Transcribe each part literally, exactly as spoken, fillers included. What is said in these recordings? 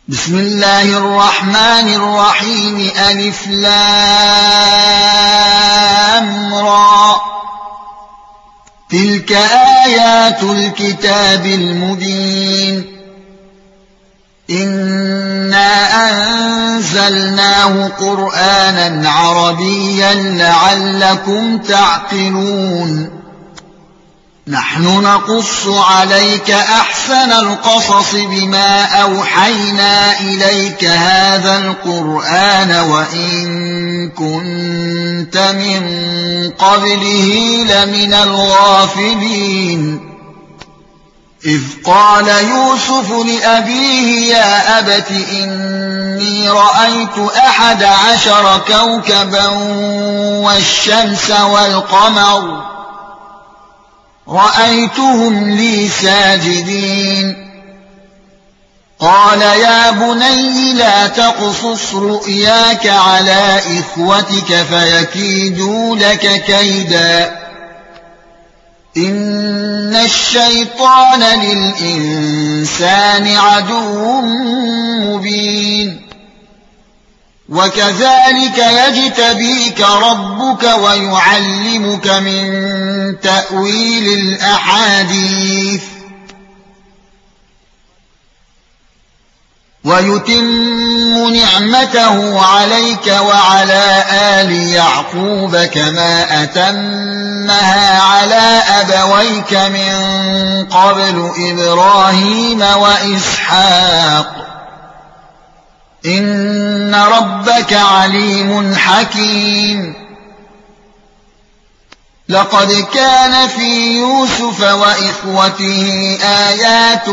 بسم الله الرحمن الرحيم ألف لام را تلك آيات الكتاب المبين إنا أنزلناه قرآنا عربيا لعلكم تعقلون نحن نقص عليك أحسن القصص بما أوحينا إليك هذا القرآن وإن كنت من قبله لمن الغافلين إذ قال يوسف لأبيه يا أبت إني رأيت أحد عشر كوكبا والشمس والقمر رأيتهم لي ساجدين قال يا بني لا تقصص رؤياك على إخوتك فيكيدوا لك كيدا إن الشيطان للإنسان عدو مبين وكذلك يجتبيك ربك ويعلمك من تأويل الأحاديث ويتم نعمته عليك وعلى آل يعقوب كما أتمها على أبويك من قبل إبراهيم وإسحاق إن ربك عليم حكيم لقد كان في يوسف وإخوته آيات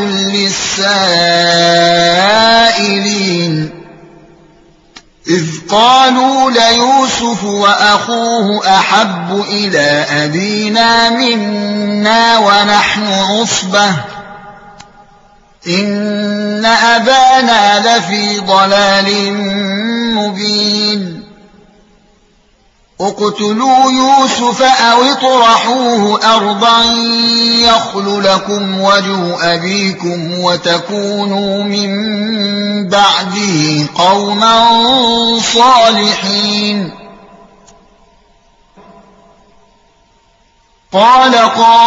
للسائلين إذ قالوا ليوسف وأخوه أحب إلى أبينا منا ونحن عصبة إن أبانا لفي ضلال مبين اقتلوا يوسف أو اطرحوه أرضا يخل لكم وجه أبيكم وتكونوا من بعده قوما صالحين قال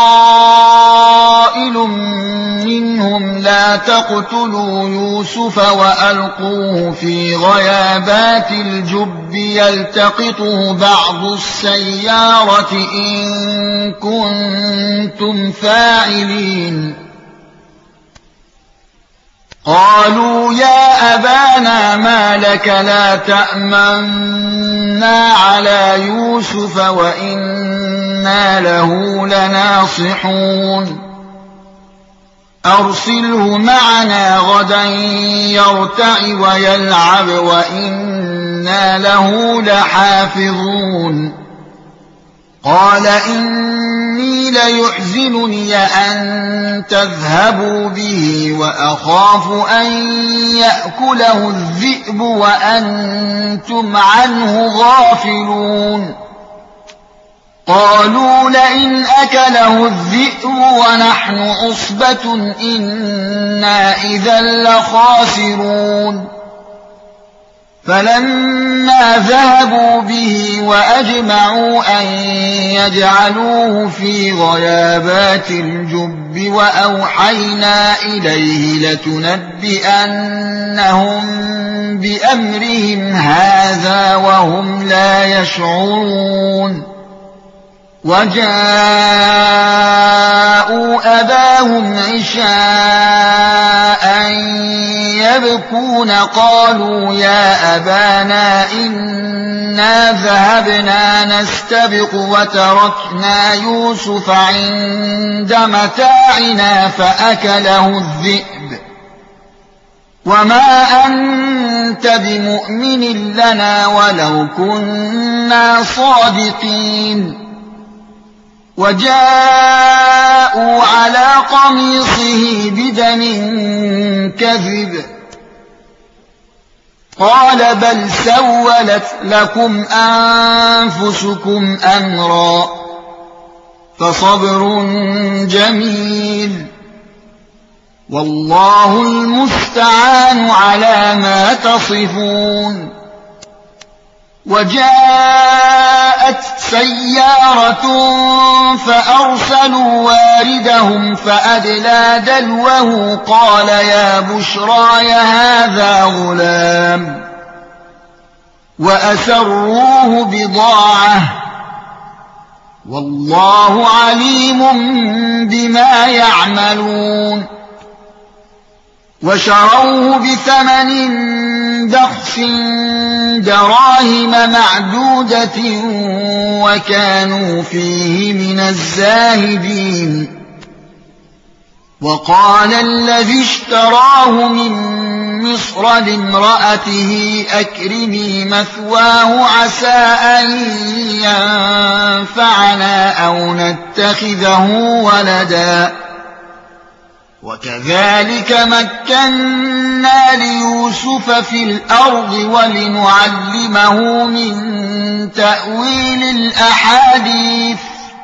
قائل منهم لا تقتلوا يوسف وألقوه في غيابات الجب يلتقطه بعض السيارة إن كنتم فاعلين قالوا يا أبانا ما لك لا تأمنا على يوسف وإنا له لناصحون أرسله معنا غدا يرتع ويلعب وإنا له لحافظون قال إني ليحزنني أن تذهبوا به وأخاف أن يأكله الذئب وأنتم عنه غافلون قالوا لئن أكله الذئب ونحن عصبة إنا إذا لخاسرون فلما ذهبوا به وأجمعوا أن يجعلوه في غيابات الجب وأوحينا إليه لتنبئنهم بأمرهم هذا وهم لا يشعرون وجاءوا أباهم عشاء يبكون قالوا يا أبانا إنا ذهبنا نستبق وتركنا يوسف عند متاعنا فأكله الذئب وما أنت بمؤمن لنا ولو كنا صادقين وجاءوا على قميصه بدم كذب قال بل سولت لكم أنفسكم أمرا فصبر جميل والله المستعان على ما تصفون وجاءت سيارة فأرسلوا واردهم فأدلى دلوه قال يا بشراي هذا غلام وأسروه بضاعة والله عليم بما يعملون وشروه بثمن بخس دراهم معدودة وكانوا فيه من الزاهدين وقال الذي اشتراه من مصر لامرأته أكرمي مثواه عسى أن ينفعنا أو نتخذه ولدا وكذلك مكنا ليوسف في الأرض ولنعلمه من تأويل الأحاديث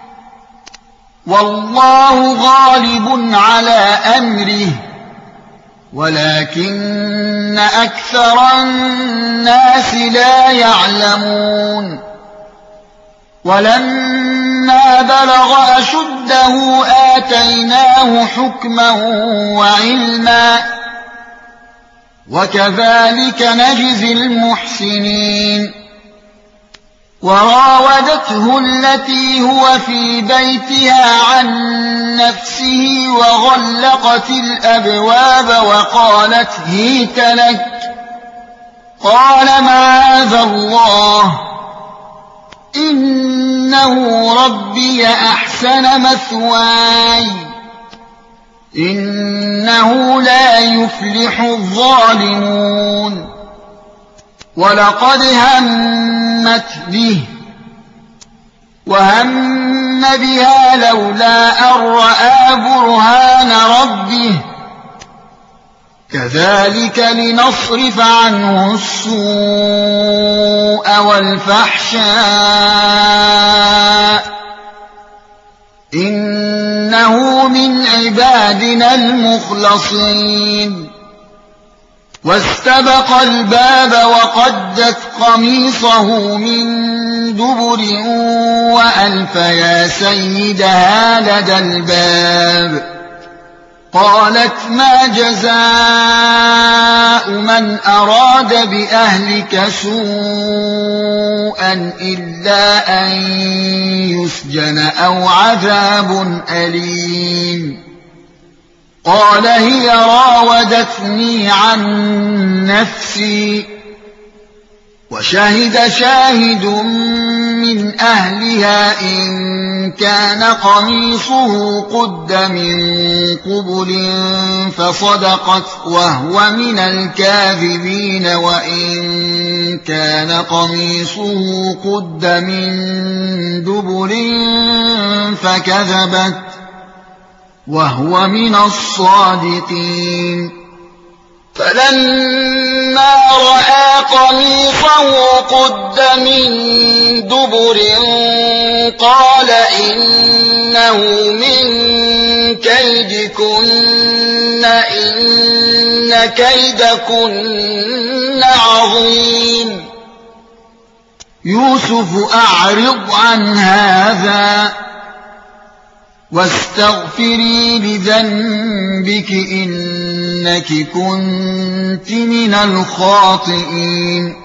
والله غالب على أمره ولكن أكثر الناس لا يعلمون ولما بلغ أشده آتيناه حكما وعلما وكذلك نجزي المحسنين وراودته التي هو في بيتها عن نفسه وغلقت الأبواب وقالت هيت لك قال معاذ الله إنه ربي أحسن مثواي إنه لا يفلح الظالمون ولقد همت به وهم بها لولا أن رأى برهان ربه كذلك لنصرف عنه السوء والفحشاء إنه من عبادنا المخلصين واستبق الباب وقدت قميصه من دبر وألف يا سيدها لدى الباب قالت ما جزاء من أراد بأهلك سوءا إلا أن يسجن أو عذاب أليم قال هي راودتني عن نفسي وشهد شاهد من أهلها إن كان قميصه قد من قبل فصدقت وهو من الكاذبين وإن كان قميصه قد من دبر فكذبت وهو من الصادقين فلما رأى قميصه قد من دبر قال إنه من كيدكن إن كيدكن عظيم يوسف أعرض عن هذا واستغفري لذنبك إنك كنت من الخاطئين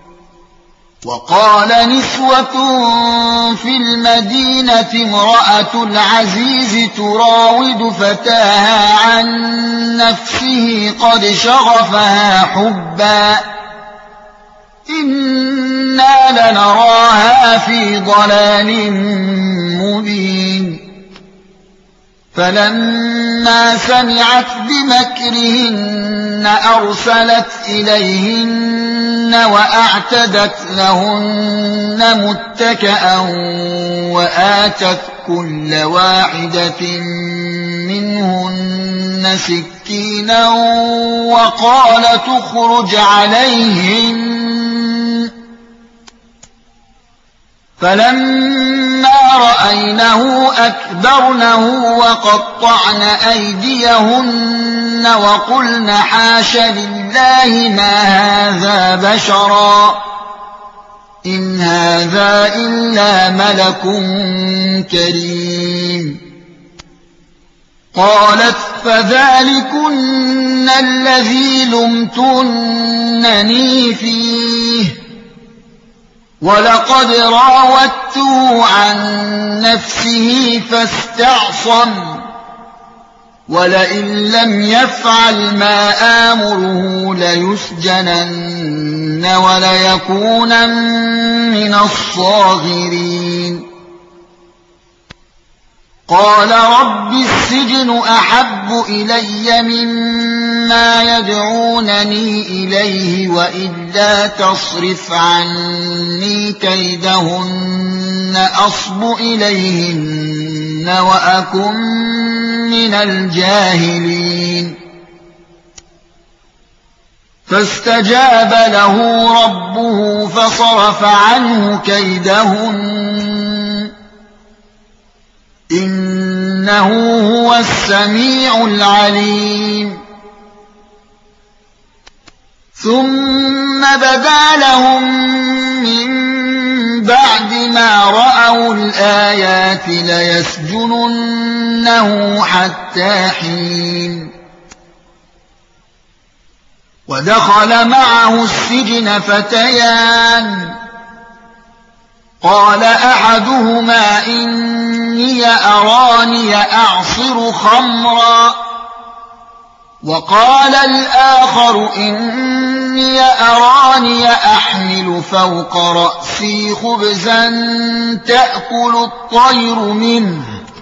وقال نسوة في المدينة امرأة العزيز تراود فتاها عن نفسه قد شغفها حبا إنا لنراها في ضلال مبين فلما سمعت بمكرهن أرسلت إليهن وأعتدت لهن متكئا وآتت كل واحدة منهن سكينا وقالت اخرج عليهن فلما رأينه أكبرنه وقطعن أيديهن وقلن حاش لله ما هذا بشرا إن هذا إلا ملك كريم. قالت فذلكن الذي لمتنني فيه ولقد راودته عن نفسه فاستعصم ولئن لم يفعل ما آمره ليسجنن وليكونن من الصاغرين. قال رب السجن أحب إلي مما يدعونني إليه وإلا تصرف عني كيدهن أصب إليهن وأكن من الجاهلين. فاستجاب له ربه فصرف عنه كيدهن إنه هو السميع العليم. ثم بدا لهم من بعد ما رأوا الآيات ليسجننه حتى حين. ودخل معه السجن فتيان قال أحدهما إني أراني أعصر خمرا وقال الآخر إني أراني أحمل فوق رأسي خبزا تأكل الطير منه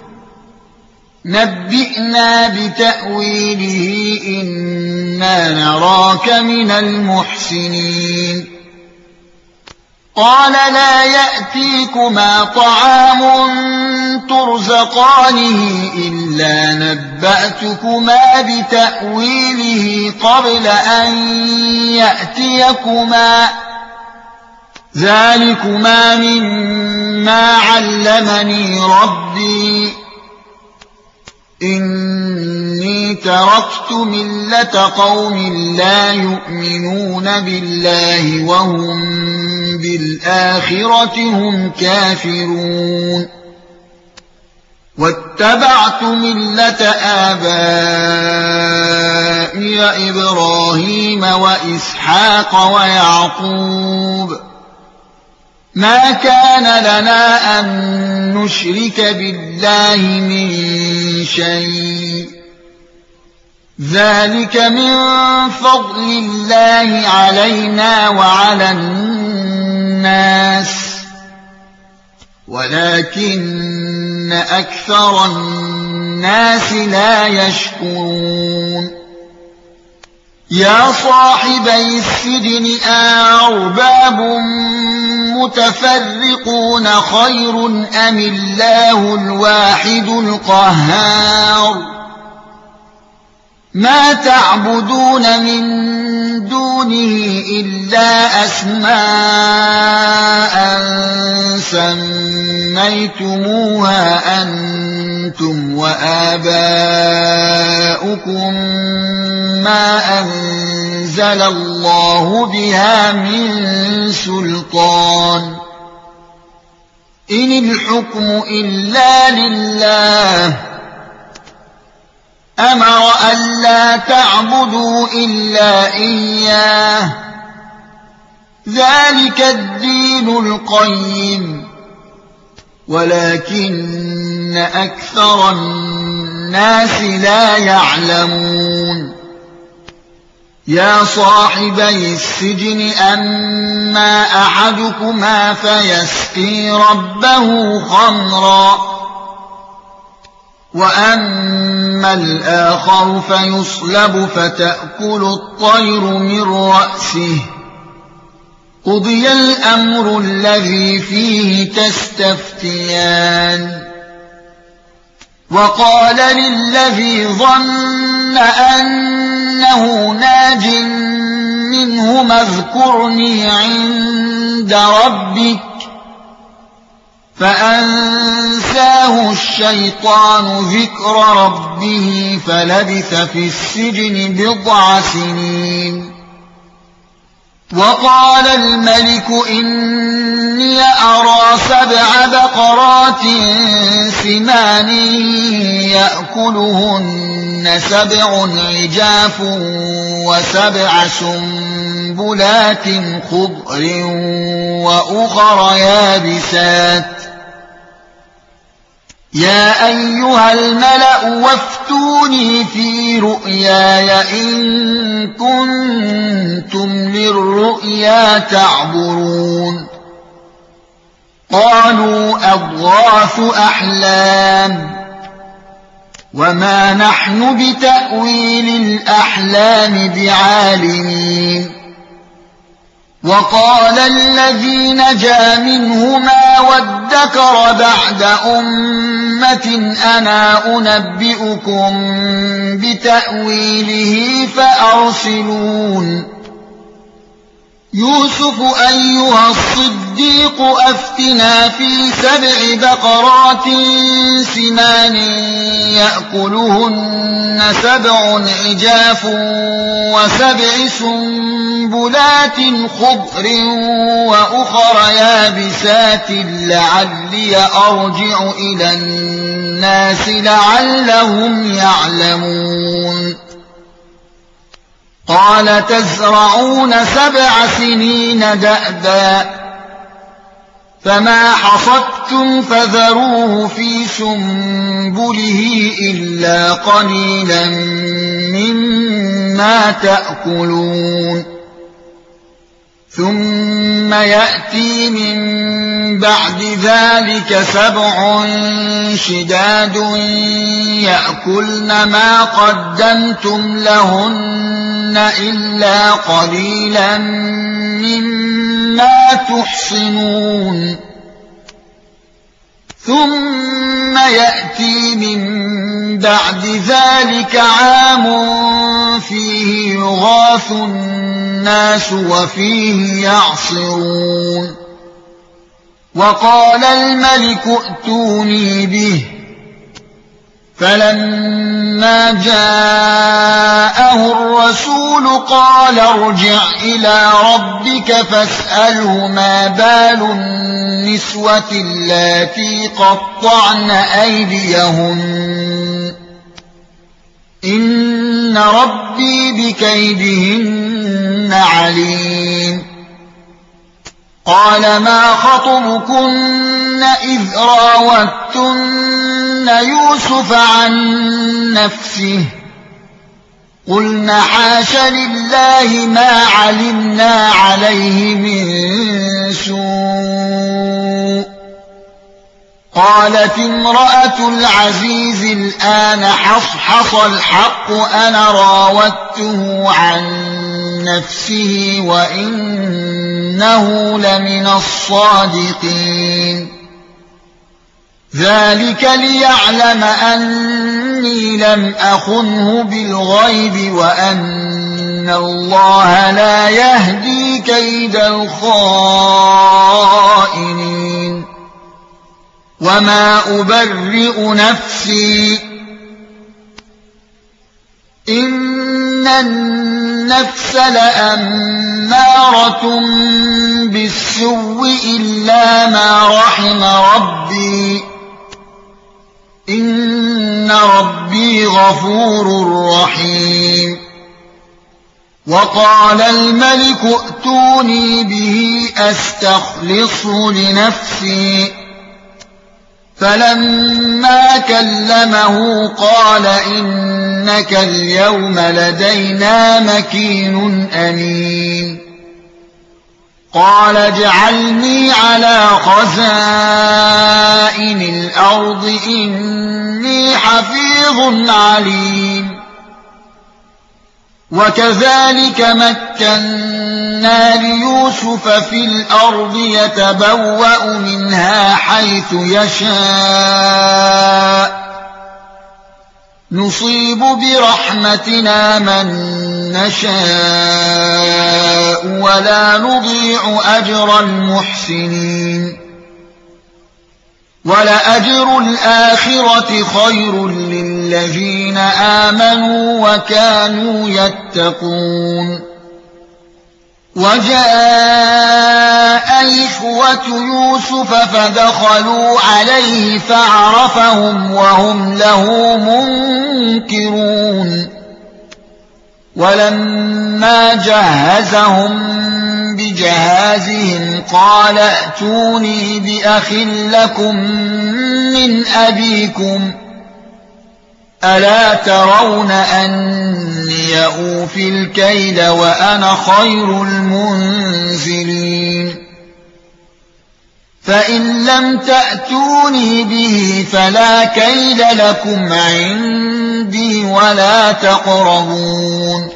نبئنا بتأويله إنا نراك من المحسنين. قال لا يأتيكما طعام ترزقانه إلا نبأتكما بتأويله قبل أن يأتيكما ذلكما مما علمني ربي إني تركت ملة قوم لا يؤمنون بالله وهم بالآخرة هم كافرون واتبعت ملة آبائي إبراهيم وإسحاق ويعقوب ما كان لنا أن نشرك بالله من شيء ذلك من فضل الله علينا وعلى الناس ولكن أكثر الناس لا يشكرون. يا صاحبي السجن أأرباب متفرقون خير أم الله الواحد القهار ما تعبدون من دونه إلا أسماء سميتموها أنتم وآباؤكم ما أنزل الله بها من سلطان إن الحكم إلا لله أمر ألا تعبدوا إلا إياه ذلك الدين القيم ولكن أكثر الناس لا يعلمون. يا صاحبي السجن أما أحدكما فيسقي ربه خمرا وأما الآخر فيصلب فتأكل الطير من رأسه قضي الأمر الذي فيه تستفتيان. وقال للذي ظن أنه ناج منهما اذكرني عند ربك فأنساه الشيطان ذكر ربه فلبث في السجن بضع سنين. وقال الملك إني أرى سبع بقرات سمان يأكلهن سبع عجاف وسبع سنبلات خضر وأخر يابسات. يا أيها الملأ وافتوني في رؤياي إن كنتم للرؤيا تعبرون. قالوا أضغاث أحلام وما نحن بتأويل الأحلام بعالمين. وقال الذي نجا منهما وادكر بعد أمة أنا أنبئكم بتأويله فأرسلون. يوسف أيها الصديق أفتنا في سبع بقرات سمان يأكلهن سبع عجاف وسبع سنبلات خضر وأخر يابسات لعلي أرجع إلى الناس لعلهم يعلمون. قال تزرعون سبع سنين دأبا فما حصدتم فذروه في سنبله إلا قليلا مما تأكلون. ثم يأتي من بعد ذلك سبع شداد يأكلن ما قدمتم لهن إلا قليلا مما تحصنون. ثم يأتي من بعد ذلك عام فيه يغاث الناس وفيه يعصرون. وقال الملك ائتوني به فلما جاءه الرسول قال ارجع إلى ربك فاسأله ما بال النسوة اللاتي قطعن أيديهن إن ربي بكيدهن عليم. قال ما خطبكن إذ راوتن يوسف عن نفسه قلنا حاش لله ما علمنا عليه من سوء. قالت امرأة العزيز الآن حصحص الحق أنا راودته عن نفسه وإنه لمن الصادقين. ذلك ليعلم أني لم أخنه بالغيب وأن الله لا يهدي كيد الخائنين. وما أبرئ نفسي إن النفس لأمارة بالسوء إلا ما رحم ربي إن ربي غفور رحيم. وقال الملك ائتوني به أستخلصه لنفسي فلما كلمه قال إنك اليوم لدينا مكين أمين. قال اجعلني على خزائن الأرض إني حفيظ عليم. وكذلك مكنا ليوسف في الأرض يتبوأ منها حيث يشاء نصيب برحمتنا من نشاء ولا نضيع أجر المحسنين. وَلَأَجْرُ الْآخِرَةِ خَيْرٌ لِّلَّذِينَ آمَنُوا وَكَانُوا يَتَّقُونَ وَجَاءَ إِخْوَةُ يُوسُفَ فَدَخَلُوا عَلَيْهِ فَعَرَفَهُمْ وَهُمْ لَهُ مُنكِرُونَ وَلَمَّا جَهَّزَهُم بِجَهَازِهِمْ قَالَ ائْتُونِي بِأَخٍ لَّكُم مِّنْ أَبِيكُمْ أَلَا تَرَوْنَ أَنِّي أُوفِي الْكَيْلَ وَأَنَا خَيْرُ الْمُنزِلِينَ فَإِن لَّمْ تَأْتُونِي بِهِ فَلَا كَيْلَ لَكُمْ عِندِي وَلَا تَقْرَبُونِ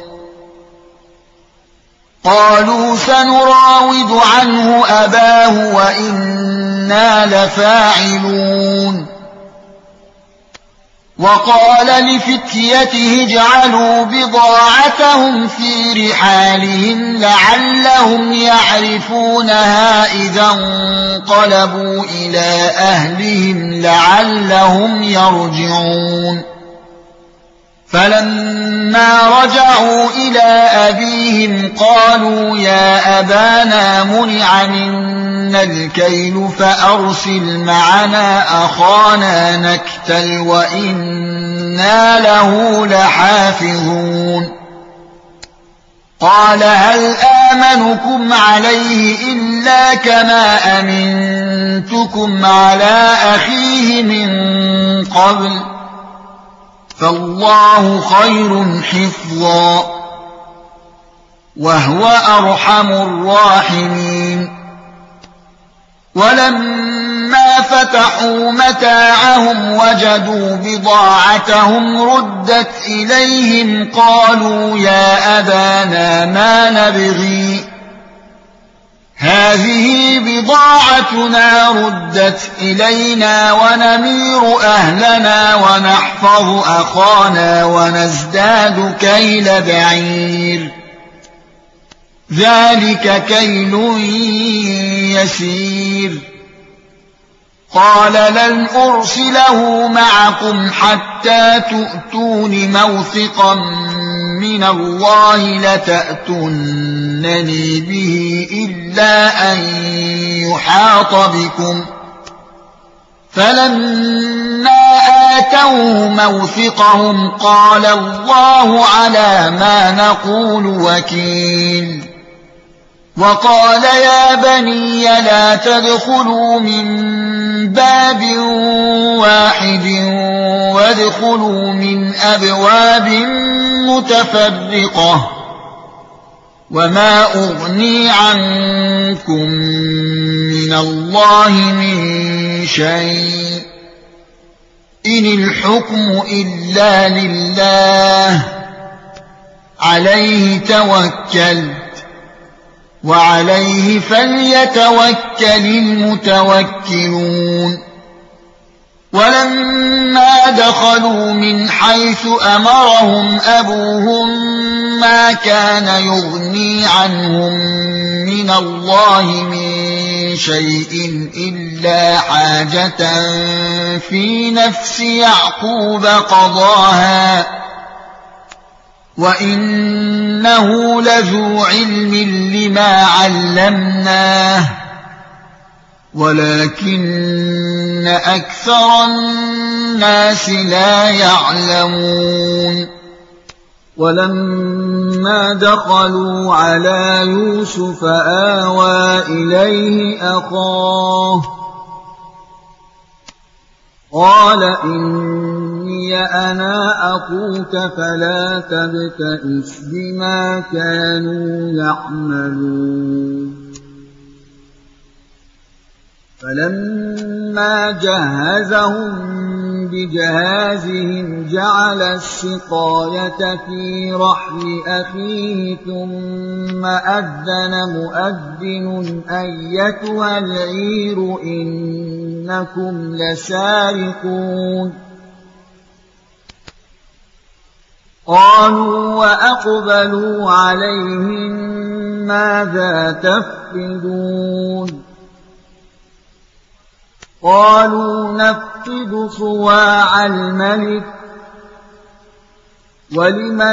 قالوا سنراود عنه أباه وإنا لفاعلون وقال لفتيته اجعلوا بضاعتهم في رحالهم لعلهم يعرفونها إذا انقلبوا إلى أهلهم لعلهم يرجعون فلما رجعوا إلى أبيهم قالوا يا أبانا منع منا الكيل فأرسل معنا أخانا نكتل وإنا له لحافظون قال هل آمنكم عليه إلا كما أمنتكم على أخيه من قبل فالله خير حفظا وهو أرحم الراحمين ولما فتحوا متاعهم وجدوا بضاعتهم ردت إليهم قالوا يا أبانا ما نبغي هذه بضاعتنا ردت إلينا ونمير أهلنا ونحفظ أخانا ونزداد كيل بعير ذلك كيل يسير قال لن أرسله معكم حتى تؤتون موثقا من الله لتأتونني به إلا أن يحاط بكم فلما آتوه موثقهم قال الله على ما نقول وكيل وقال يا بني لا تدخلوا من باب واحد وادخلوا من أبواب متفرقة وما أغني عنكم من الله من شيء إن الحكم إلا لله عليه توكلت وعليه فليتوكل المتوكلون ولما دخلوا من حيث أمرهم أبوهم ما كان يغني عنهم من الله من شيء إلا حاجة في نفس يعقوب قضاها وإنه لذو علم لما علمناه ولكن أكثر الناس لا يعلمون ولما دخلوا على يوسف آوى إليه أخاه قال إني أنا أخوك فلا تبتئس بما كانوا يعملون فلما جهزهم بجهازهم جعل السقاية في رحل أخيه ثم أذن مؤذن أيتها العير إنكم لسارقون قالوا وأقبلوا عليهم ماذا تفقدون قالوا نفقد صواع الملك ولمن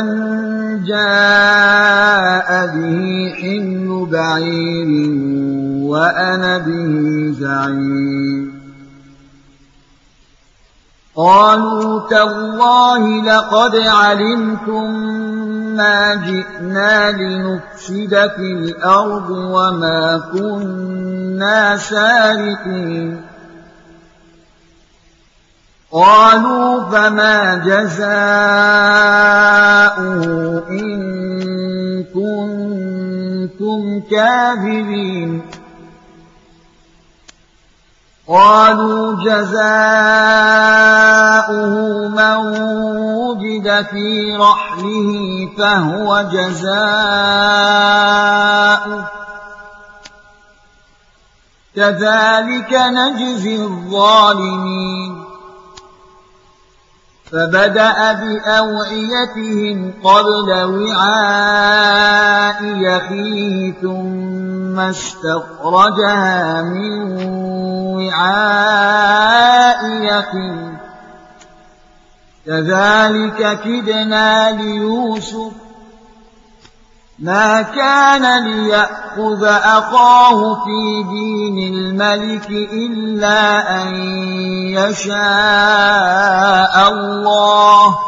جاء به حمل بعير وأنا به زعيم قالوا تالله لقد علمتم ما جئنا لنفسد في الأرض وما كنا سارقين قالوا فما جزاؤه إن كنتم كاذبين قالوا جزاؤه من وجد في رحله فهو جزاؤه كذلك نجزي الظالمين فبدأ بأوعيتهم قبل وعاء أخيه ثم استخرجها من وعاء أخيه كذلك كدنا ليوسف ما كان ليأخذ أخاه في دين الملك إلا أن يشاء الله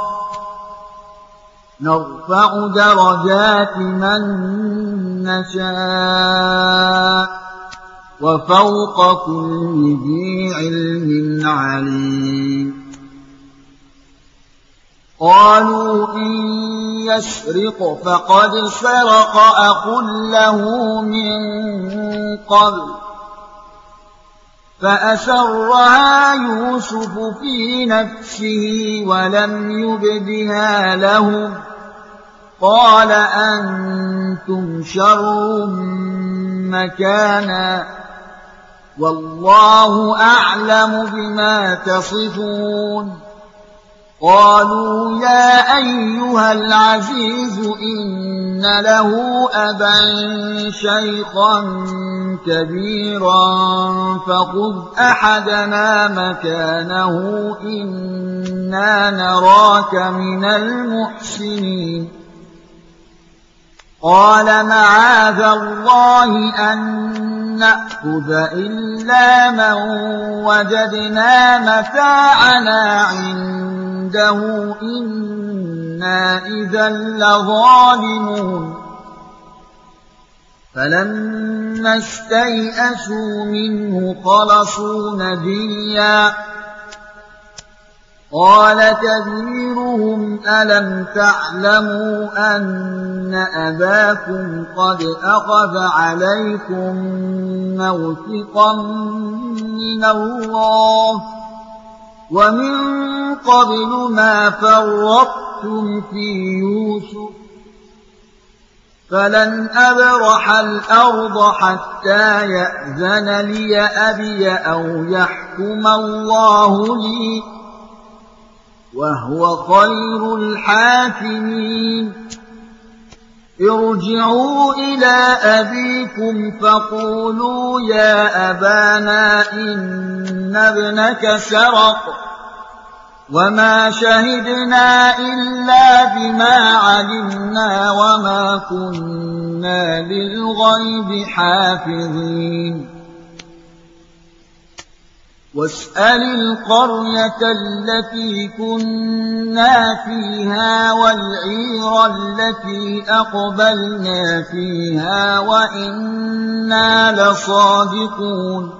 نرفع درجات من نشاء وفوق كل ذي علم عليم قالوا إن يسرق فقد سرق أخ له من قبل فأسرها يوسف في نفسه ولم يبدها لهم قال أنتم شر مكانا والله أعلم بما تصفون قالوا يا أيها العزيز إن له أبا شيخا كبيرا فخذ أحدنا مكانه إنا نراك من المحسنين قال معاذ الله أن نأخذ إلا من وجدنا متاعنا عنده إنا إذا لظالمون فلما استيئسوا منه خلصوا نجيا قال كبيرهم ألم تعلموا أن أباكم قد أخذ عليكم موثقا من الله ومن قبل ما فرطتم في يوسف فلن أبرح الأرض حتى يأذن لي أبي أو يحكم الله لي وهو خير الحاكمين ارجعوا إلى أبيكم فقولوا يا أبانا إن ابنك سرق وما شهدنا إلا بما علمنا وما كنا للغيب حافظين واسأل القرية التي كنا فيها والعير التي أقبلنا فيها وإنا لصادقون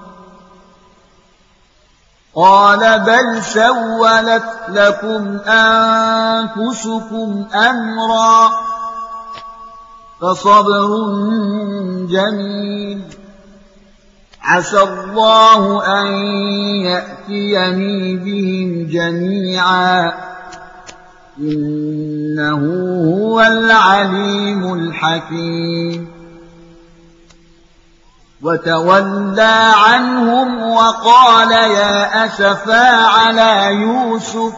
قال بل سولت لكم أنفسكم أمرا فصبر جميل عسى الله أن يأتيني بهم جميعا إنه هو العليم الحكيم وتولى عنهم وقال يا أسفا على يوسف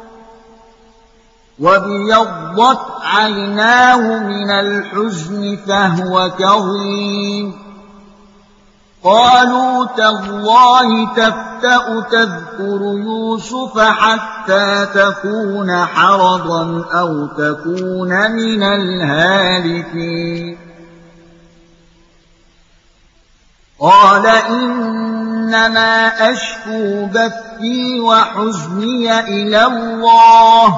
وابيضت عيناه من الحزن فهو كظيم قالوا تالله تفتأ تَأْتَأُ تَذْكُرُ يُوسُفَ حَتَّىٰ تَكُونَ حَرَضًا أَوْ تَكُونَ مِنَ الْهَالِكِينَ قَالَ إِنَّمَا أَشْكُو بَثِّي وَحُزْنِي إِلَى اللَّهِ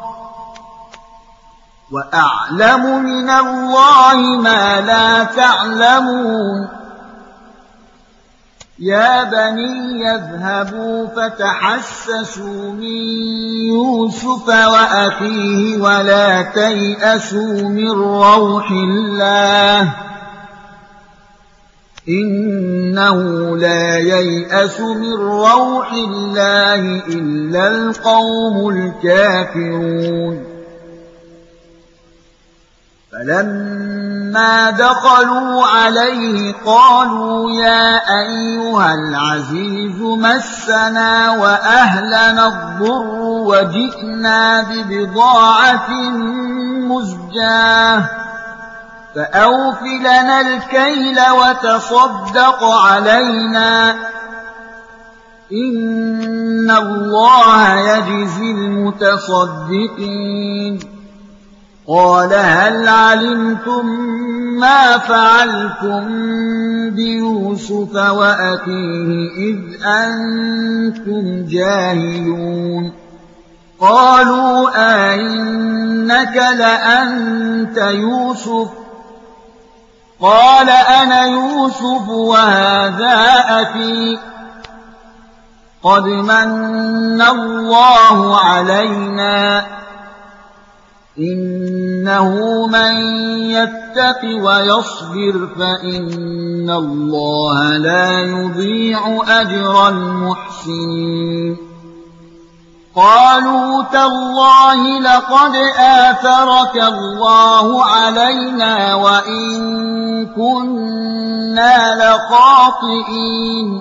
وَأَعْلَمُ مِنَ اللَّهِ مَا لَا تَعْلَمُونَ يَا بَنِيَّ اذْهَبُوا فَتَحَسَّسُوا مِن يُوسُفَ وَأَخِيهِ وَلَا تَيْأَسُوا مِن رَّوْحِ اللَّهِ إِنَّهُ لَا يَيْأَسُ مِن رَّوْحِ اللَّهِ إِلَّا الْقَوْمُ الْكَافِرُونَ فَلَمَّا دَخَلُوا عَلَيْهِ قَالُوا يَا أَيُّهَا الْعَزِيزُ مَسَّنَا وَأَهْلَنَا الضُّرُّ وَجِئْنَا بِبِضَاعَةٍ مُزْجَاةٍ فَأَوْفِ لَنَا الْكَيْلَ وَتَصَدَّقْ عَلَيْنَا إِنَّ اللَّهَ يَجْزِي الْمُتَصَدِّقِينَ قَالَ هَلْ عَلِمْتُم مَّا فَعَلْتُم بِيُوسُفَ وَأَخِيهِ إِذْ أَنتُمْ جَاهِلُونَ قَالُوا أَئِنَّكَ لَأَنتَ يُوسُفُ قَالَ أَنَا يُوسُفُ وَهَٰذَا أَخِي قَدْ مَنَّ اللَّهُ عَلَيْنَا إِنَّهُ مَن يَتَّقِ وَيَصْبِرْ فَإِنَّ اللَّهَ لَا يُضِيعُ أَجْرَ الْمُحْسِنِينَ قَالُوا تَاللَّهِ لَقَدْ آثَرَكَ اللَّهُ عَلَيْنَا وَإِن كُنَّا لَخَاطِئِينَ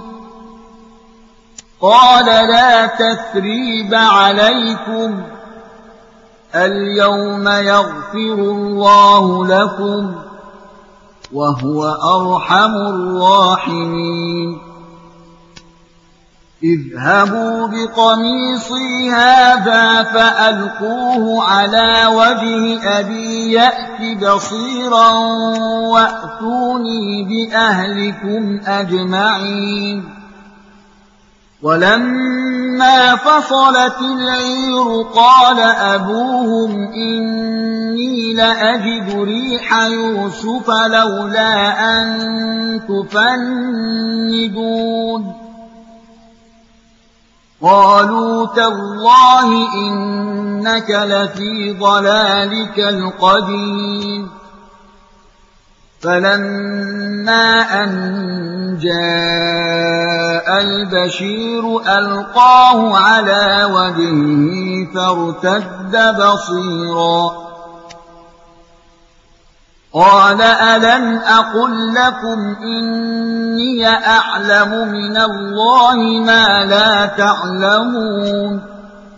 قَالَ لَا تَثْرِيبَ عَلَيْكُمْ الْيَوْمَ يَغْفِرُ اللَّهُ لَكُمْ وَهُوَ أَرْحَمُ الرَّاحِمِينَ اذْهَبُوا بِقَمِيصِي هَٰذَا فَأَلْقُوهُ عَلَىٰ وَجْهِ أَبِي يَأْتِ بَصِيرًا وَأْتُونِي بِأَهْلِكُمْ أَجْمَعِينَ وَلَمَّا فَصَلَتِ الْعِيرُ قَالَ أَبُوهُمْ إِنِّي لَأَجِدُ رِيحَ يُوسُفَ لَوْلَا أَن تُفَنِّدُونِ قَالُوا تَاللَّهِ إِنَّكَ لَفِي ضَلَالِكَ الْقَدِيمِ فَلَمَّا أَن جَاءَ الْبَشِيرُ أَلْقَاهُ عَلَىٰ وَجْهِهِ فَارْتَدَّ بَصِيرًا قَالَ أَلَمْ أَقُل لَّكُمْ إِنِّي أَعْلَمُ مِنَ اللَّهِ مَا لَا تَعْلَمُونَ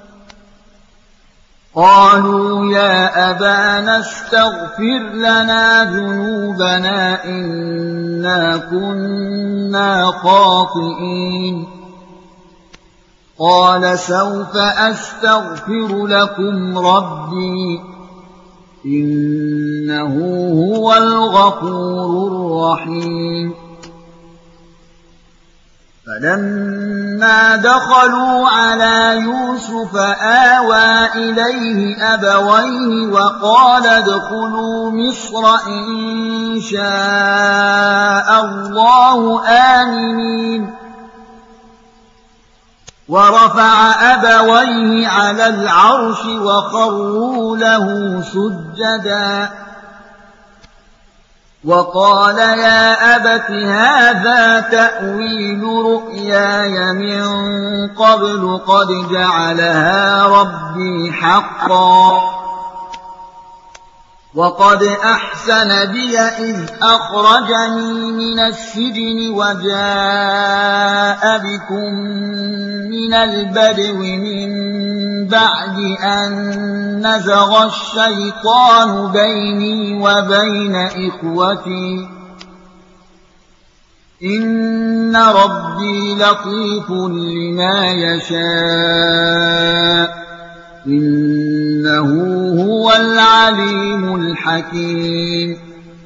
قَالُوا يَا أَبَانَا اسْتَغْفِرْ لَنَا ذُنُوبَنَا إِنَّا كُنَّا خَاطِئِينَ قَالَ سَوْفَ أَسْتَغْفِرُ لَكُمْ رَبِّي إِنَّهُ هُوَ الْغَفُورُ الرَّحِيمُ فَلَمَّا دَخَلُوا عَلَىٰ يُوسُفَ آوَىٰ إِلَيْهِ أَبَوَيْهِ وَقَالَ ادْخُلُوا مِصْرَ إِن شَاءَ اللَّهُ آمِنِينَ وَرَفَعَ أَبَوَيْهِ عَلَى الْعَرْشِ وَخَرُّوا لَهُ سُجَّدًا وَقَالَ يَا أَبَتِ هَٰذَا تَأْوِيلُ رُؤْيَايَ مِن قَبْلُ قَدْ جَعَلَهَا رَبِّي حَقًّا وَقَدْ أَحْسَنَ بِي إِذْ أَخْرَجَنِي مِنَ السِّجْنِ وَجَاءَ بِكُم مِّنَ الْبَدْوِ مِن بَعْدِ أَن نَّزَغَ الشَّيْطَانُ بَيْنِي وَبَيْنَ إِخْوَتِي إن ربي لطيف لما يشاء إنه هو العليم الحكيم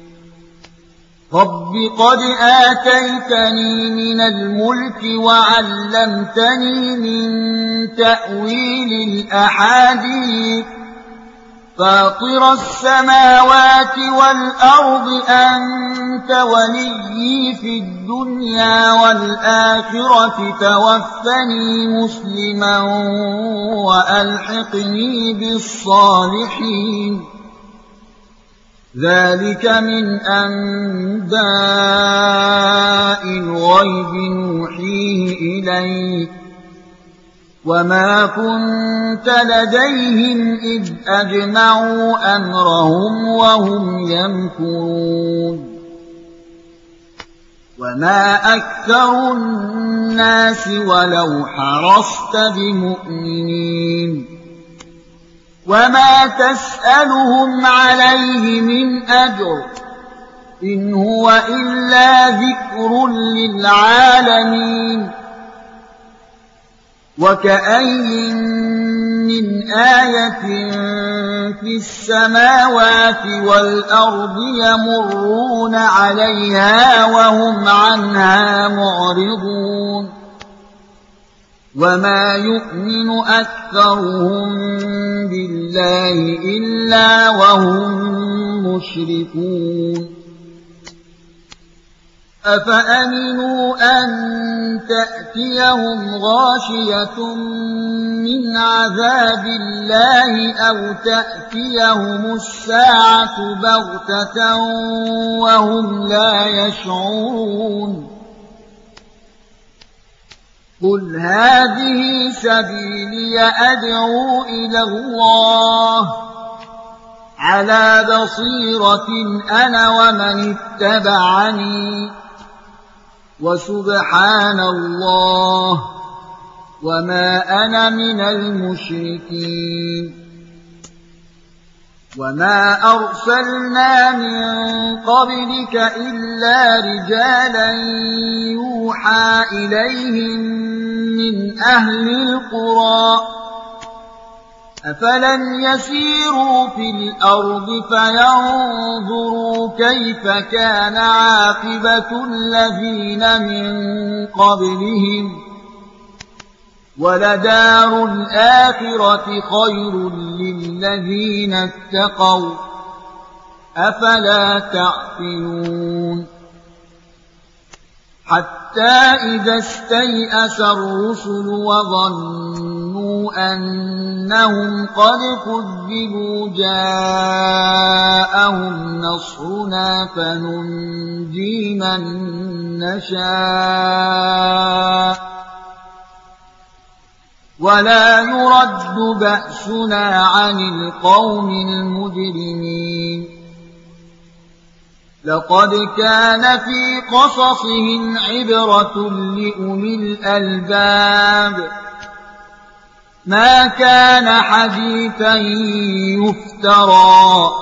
رب قد آتيتني من الملك وعلمتني من تأويل الأحاديث فاطر السماوات والأرض أنت وليي في الدنيا والآخرة توفني مسلما وألحقني بالصالحين ذلك من أنباء الغيب نوحيه إليك وما كنت لديهم إذ أجمعوا أمرهم وهم يمكرون وما أكثر الناس ولو حرصت بمؤمنين وما تسألهم عليه من أجر إن هو إلا ذكر للعالمين وكأين من آية في السماوات والأرض يمرون عليها وهم عنها معرضون وما يؤمن أكثرهم بالله إلا وهم مشركون أفأمنوا أن تأتيهم غاشية من عذاب الله أو تأتيهم الساعة بغتة وهم لا يشعرون قل هذه سبيلي أدعو إلى الله على بصيرة أنا ومن اتبعني وسبحان الله وما أنا من المشركين وما أرسلنا من قبلك إلا رجالا يوحى إليهم من أهل القرى أفلم يسيروا في الأرض فينظروا كيف كان عاقبة الذين من قبلهم ولدار الآخرة خير للذين اتقوا أفلا تعقلون حتى إذا استيأس الرسل وظنوا أنهم قد كذبوا جاءهم نصرنا فننجي من نشاء ولا يرد بأسنا عن القوم المجرمين لقد كان في قصصهم عبرة لأولي الألباب ما كان حديثا يفترى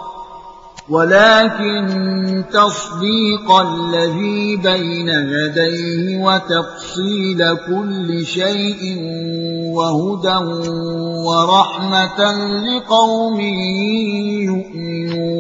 ولكن تصديق الذي بين يديه وتفصيل كل شيء وهدى ورحمة لقوم يؤمنون